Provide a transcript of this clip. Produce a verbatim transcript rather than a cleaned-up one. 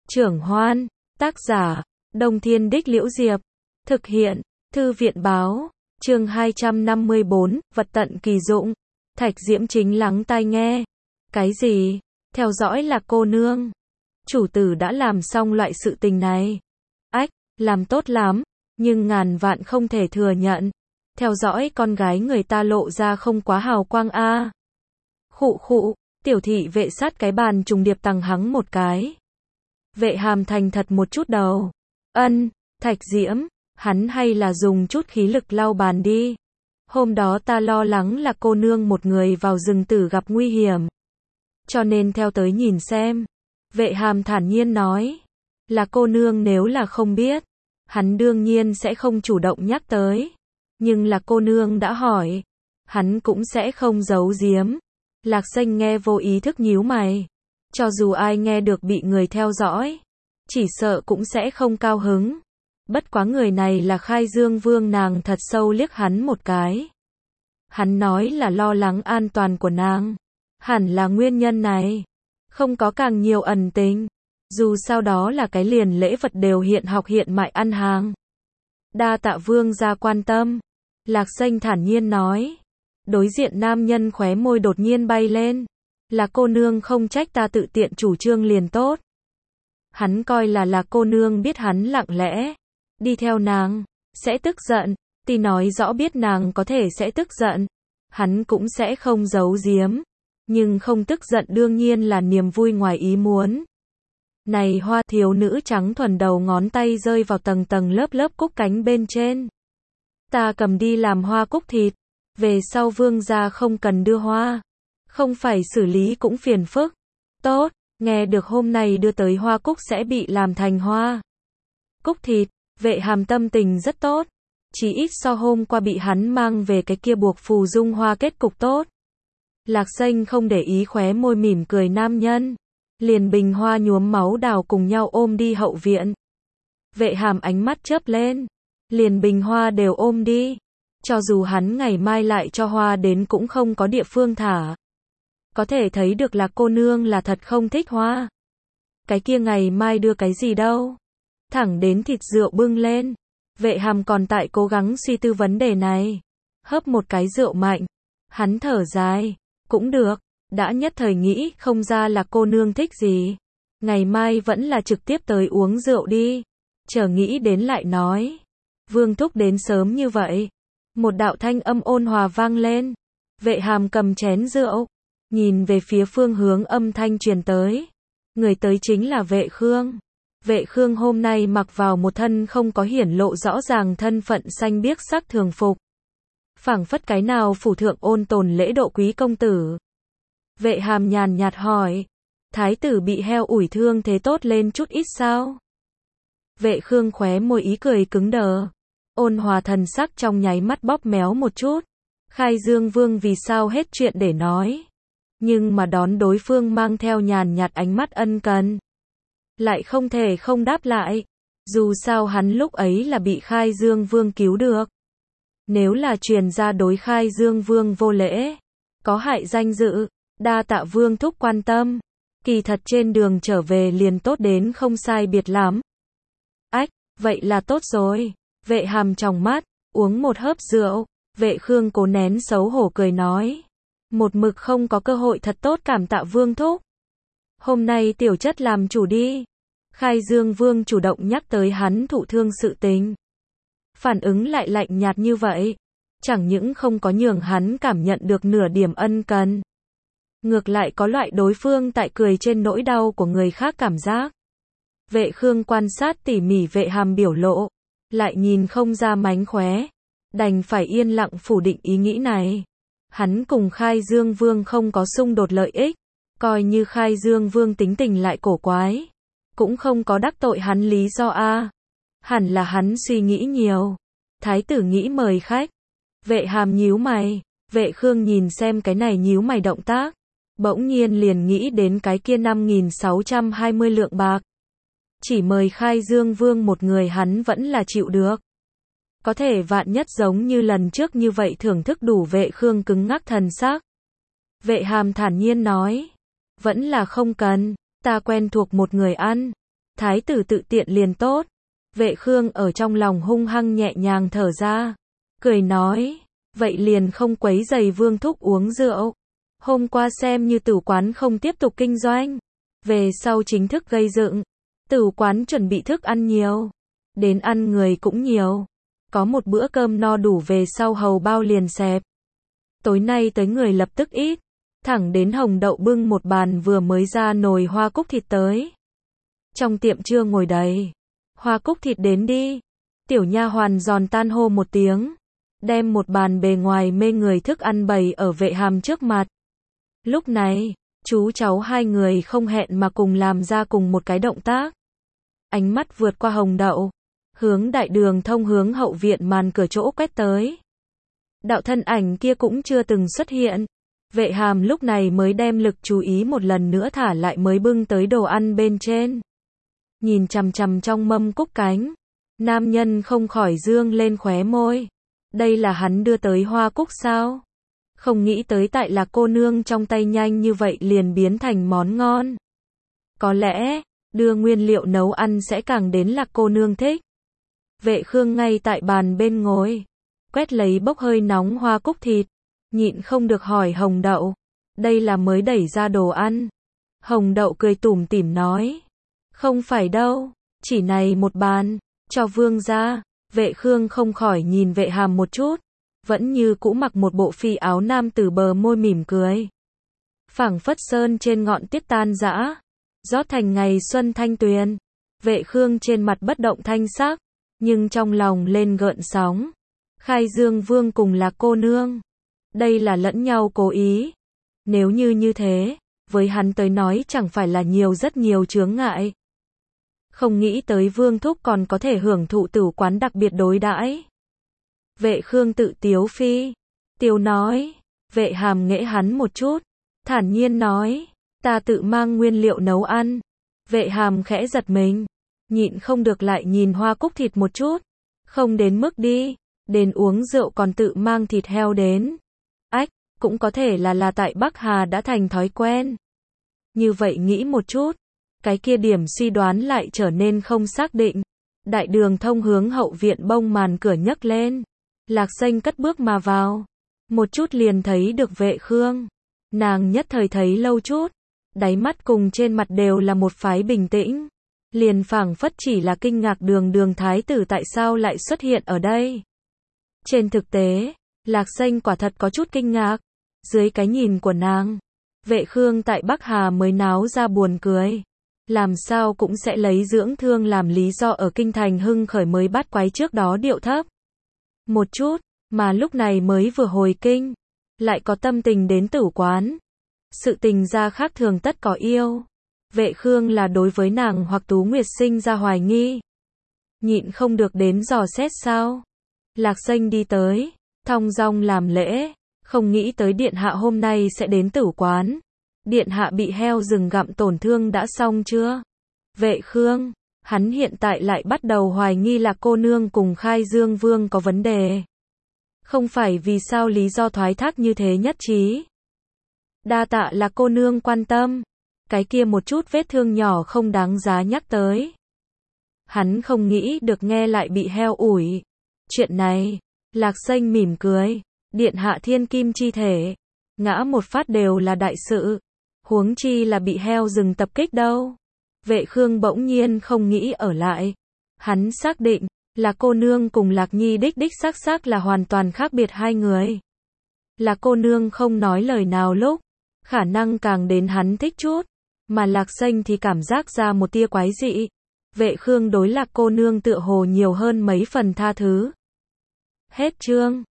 Trưởng Hoan, tác giả, Đông Thiên Đích Liễu Diệp, thực hiện, Thư viện Báo, chương hai trăm năm mươi bốn, vật tận kỳ dụng. Thạch Diễm chính lắng tai nghe. Cái gì? Theo dõi Lạc cô nương. Chủ tử đã làm xong loại sự tình này. Ách, làm tốt lắm, nhưng ngàn vạn không thể thừa nhận. Theo dõi con gái người ta lộ ra không quá hào quang a. Khụ khụ, tiểu thị vệ sát cái bàn trùng điệp tằng hắng một cái. Vệ Hàm thành thật một chút đầu. Ân, Thạch Diễm, hắn hay là dùng chút khí lực lau bàn đi. Hôm đó ta lo lắng là cô nương một người vào rừng tử gặp nguy hiểm. Cho nên theo tới nhìn xem. Vệ Hàm thản nhiên nói. Là cô nương nếu là không biết, hắn đương nhiên sẽ không chủ động nhắc tới. Nhưng là cô nương đã hỏi, hắn cũng sẽ không giấu giếm. Lạc Xanh nghe vô ý thức nhíu mày. Cho dù ai nghe được bị người theo dõi, chỉ sợ cũng sẽ không cao hứng. Bất quá người này là Khai Dương Vương, nàng thật sâu liếc hắn một cái. Hắn nói là lo lắng an toàn của nàng. Hẳn là nguyên nhân này. Không có càng nhiều ẩn tình. Dù sao đó là cái liền lễ vật đều hiện học hiện mại ăn hàng. Đa tạ Vương gia quan tâm. Lạc Xanh thản nhiên nói. Đối diện nam nhân khóe môi đột nhiên bay lên. Là cô nương không trách ta tự tiện chủ trương liền tốt. Hắn coi là là cô nương biết hắn lặng lẽ đi theo nàng, sẽ tức giận, thì nói rõ biết nàng có thể sẽ tức giận. Hắn cũng sẽ không giấu giếm. Nhưng không tức giận đương nhiên là niềm vui ngoài ý muốn. Này hoa, thiếu nữ trắng thuần đầu ngón tay rơi vào tầng tầng lớp lớp cúc cánh bên trên. Ta cầm đi làm hoa cúc thịt. Về sau Vương gia không cần đưa hoa. Không phải xử lý cũng phiền phức. Tốt, nghe được hôm nay đưa tới hoa cúc sẽ bị làm thành hoa cúc thịt. Vệ Hàm tâm tình rất tốt. Chỉ ít so hôm qua bị hắn mang về cái kia buộc phù dung hoa kết cục tốt. Lạc Xanh không để ý khóe môi mỉm cười nam nhân. Liền bình hoa nhuốm máu đào cùng nhau ôm đi hậu viện. Vệ Hàm ánh mắt chớp lên. Liền bình hoa đều ôm đi. Cho dù hắn ngày mai lại cho hoa đến cũng không có địa phương thả. Có thể thấy được là cô nương là thật không thích hoa. Cái kia ngày mai đưa cái gì đâu. Thẳng đến thịt rượu bưng lên. Vệ Hàm còn tại cố gắng suy tư vấn đề này. Hớp một cái rượu mạnh. Hắn thở dài. Cũng được. Đã nhất thời nghĩ không ra là cô nương thích gì. Ngày mai vẫn là trực tiếp tới uống rượu đi. Chờ nghĩ đến lại nói. Vương thúc đến sớm như vậy. Một đạo thanh âm ôn hòa vang lên. Vệ Hàm cầm chén rượu. Nhìn về phía phương hướng âm thanh truyền tới. Người tới chính là Vệ Khương. Vệ Khương hôm nay mặc vào một thân không có hiển lộ rõ ràng thân phận xanh biếc sắc thường phục. Phảng phất cái nào phủ thượng ôn tồn lễ độ quý công tử. Vệ Hàm nhàn nhạt hỏi. Thái tử bị heo ủi thương thế tốt lên chút ít sao? Vệ Khương khóe môi ý cười cứng đờ. Ôn hòa thần sắc trong nháy mắt bóp méo một chút. Khai Dương Vương vì sao hết chuyện để nói. Nhưng mà đón đối phương mang theo nhàn nhạt ánh mắt ân cần. Lại không thể không đáp lại. Dù sao hắn lúc ấy là bị Khai Dương Vương cứu được. Nếu là truyền ra đối Khai Dương Vương vô lễ, có hại danh dự, đa tạ Vương thúc quan tâm. Kỳ thật trên đường trở về liền tốt đến không sai biệt lắm. Ách, vậy là tốt rồi. Vệ Hàm trong mắt, uống một hớp rượu. Vệ Khương cố nén xấu hổ cười nói. Một mực không có cơ hội thật tốt cảm tạ Vương thúc. Hôm nay tiểu chất làm chủ đi. Khai Dương Vương chủ động nhắc tới hắn thụ thương sự tình. Phản ứng lại lạnh nhạt như vậy. Chẳng những không có nhường hắn cảm nhận được nửa điểm ân cần. Ngược lại có loại đối phương tại cười trên nỗi đau của người khác cảm giác. Vệ Khương quan sát tỉ mỉ Vệ Hàm biểu lộ. Lại nhìn không ra mánh khóe. Đành phải yên lặng phủ định ý nghĩ này. Hắn cùng Khai Dương Vương không có xung đột lợi ích. Coi như Khai Dương Vương tính tình lại cổ quái. Cũng không có đắc tội hắn lý do a. Hẳn là hắn suy nghĩ nhiều. Thái tử nghĩ mời khách. Vệ Hàm nhíu mày. Vệ Khương nhìn xem cái này nhíu mày động tác. Bỗng nhiên liền nghĩ đến cái kia năm nghìn sáu trăm hai mươi lượng bạc. Chỉ mời Khai Dương Vương một người hắn vẫn là chịu được. Có thể vạn nhất giống như lần trước như vậy thưởng thức đủ. Vệ Khương cứng ngắc thần sắc. Vệ Hàm thản nhiên nói. Vẫn là không cần. Ta quen thuộc một người ăn. thái tử tự tiện liền tốt. Vệ Khương ở trong lòng hung hăng nhẹ nhàng thở ra, cười nói, vậy liền không quấy rầy Vương thúc uống rượu. Hôm qua xem như tử quán không tiếp tục kinh doanh, về sau chính thức gây dựng. Tử quán chuẩn bị thức ăn nhiều, đến ăn người cũng nhiều. Có một bữa cơm no đủ về sau hầu bao liền xẹp. Tối nay tới người lập tức ít, thẳng đến Hồng Đậu bưng một bàn vừa mới ra nồi hoa cúc thịt tới. Trong tiệm chưa ngồi đầy, hoa cúc thịt đến đi. Tiểu nha hoàn giòn tan hô một tiếng, đem một bàn bề ngoài mê người thức ăn bày ở Vệ Hàm trước mặt. Lúc này, chú cháu hai người không hẹn mà cùng làm ra cùng một cái động tác. Ánh mắt vượt qua Hồng Đậu, hướng đại đường thông hướng hậu viện màn cửa chỗ quét tới. Đạo thân ảnh kia cũng chưa từng xuất hiện. Vệ Hàm lúc này mới đem lực chú ý một lần nữa thả lại mới bưng tới đồ ăn bên trên. Nhìn chằm chằm trong mâm cúc cánh, nam nhân không khỏi dương lên khóe môi. Đây là hắn đưa tới hoa cúc sao? Không nghĩ tới tại là cô nương trong tay nhanh như vậy liền biến thành món ngon. Có lẽ, đưa nguyên liệu nấu ăn sẽ càng đến là cô nương thích. Vệ Khương ngay tại bàn bên ngồi, quét lấy bốc hơi nóng hoa cúc thịt, nhịn không được hỏi Hồng Đậu, đây là mới đẩy ra đồ ăn. Hồng Đậu cười tủm tỉm nói, không phải đâu, chỉ này một bàn, cho vương gia. Vệ Khương không khỏi nhìn Vệ Hàm một chút, vẫn như cũ mặc một bộ phi áo nam tử bờ môi mỉm cười. Phảng phất sơn trên ngọn tiết tan dã, rót thành ngày xuân thanh tuyền. Vệ Khương trên mặt bất động thanh sắc, nhưng trong lòng lên gợn sóng. Khai Dương Vương cùng là cô nương, đây là lẫn nhau cố ý. Nếu như như thế, với hắn tới nói chẳng phải là nhiều rất nhiều chướng ngại. Không nghĩ tới Vương thúc còn có thể hưởng thụ tử quán đặc biệt đối đãi. Vệ Khương tự tiếu phi, tiếu nói. Vệ Hàm nghễ hắn một chút, thản nhiên nói, ta tự mang nguyên liệu nấu ăn. Vệ Hàm khẽ giật mình, nhịn không được lại nhìn hoa cúc thịt một chút. Không đến mức đi, đến uống rượu còn tự mang thịt heo đến. Ách, cũng có thể là là tại Bắc Hà đã thành thói quen. Như vậy nghĩ một chút, cái kia điểm suy đoán lại trở nên không xác định. Đại đường thông hướng hậu viện bông màn cửa nhấc lên. Lạc Xanh cất bước mà vào. Một chút liền thấy được Vệ Khương. Nàng nhất thời thấy lâu chút. Đáy mắt cùng trên mặt đều là một phái bình tĩnh. Liền phảng phất chỉ là kinh ngạc đường đường thái tử tại sao lại xuất hiện ở đây. Trên thực tế, Lạc Xanh quả thật có chút kinh ngạc. Dưới cái nhìn của nàng, Vệ Khương tại Bắc Hà mới náo ra buồn cười. Làm sao cũng sẽ lấy dưỡng thương làm lý do ở kinh thành hưng khởi mới bắt quái trước đó điệu thấp. Một chút, mà lúc này mới vừa hồi kinh, lại có tâm tình đến tử quán. Sự tình ra khác thường tất có yêu. Vệ Khương là đối với nàng hoặc Tú Nguyệt sinh ra hoài nghi. Nhịn không được đến dò xét sao. Lạc Xanh đi tới, thong dong làm lễ, không nghĩ tới điện hạ hôm nay sẽ đến tử quán. Điện hạ bị heo rừng gặm tổn thương đã xong chưa? Vệ Khương, hắn hiện tại lại bắt đầu hoài nghi là cô nương cùng Khai Dương Vương có vấn đề. Không phải vì sao lý do thoái thác như thế nhất trí. Đa tạ là cô nương quan tâm. Cái kia một chút vết thương nhỏ không đáng giá nhắc tới. Hắn không nghĩ được nghe lại bị heo ủi. Chuyện này, Lạc Xanh mỉm cười. Điện hạ thiên kim chi thể, ngã một phát đều là đại sự. Huống chi là bị heo rừng tập kích đâu. Vệ Khương bỗng nhiên không nghĩ ở lại. Hắn xác định, là cô nương cùng Lạc Nhi đích đích xác xác là hoàn toàn khác biệt hai người. Là cô nương không nói lời nào lúc, khả năng càng đến hắn thích chút, mà Lạc Xanh thì cảm giác ra một tia quái dị. Vệ Khương đối Lạc cô nương tựa hồ nhiều hơn mấy phần tha thứ. Hết chương.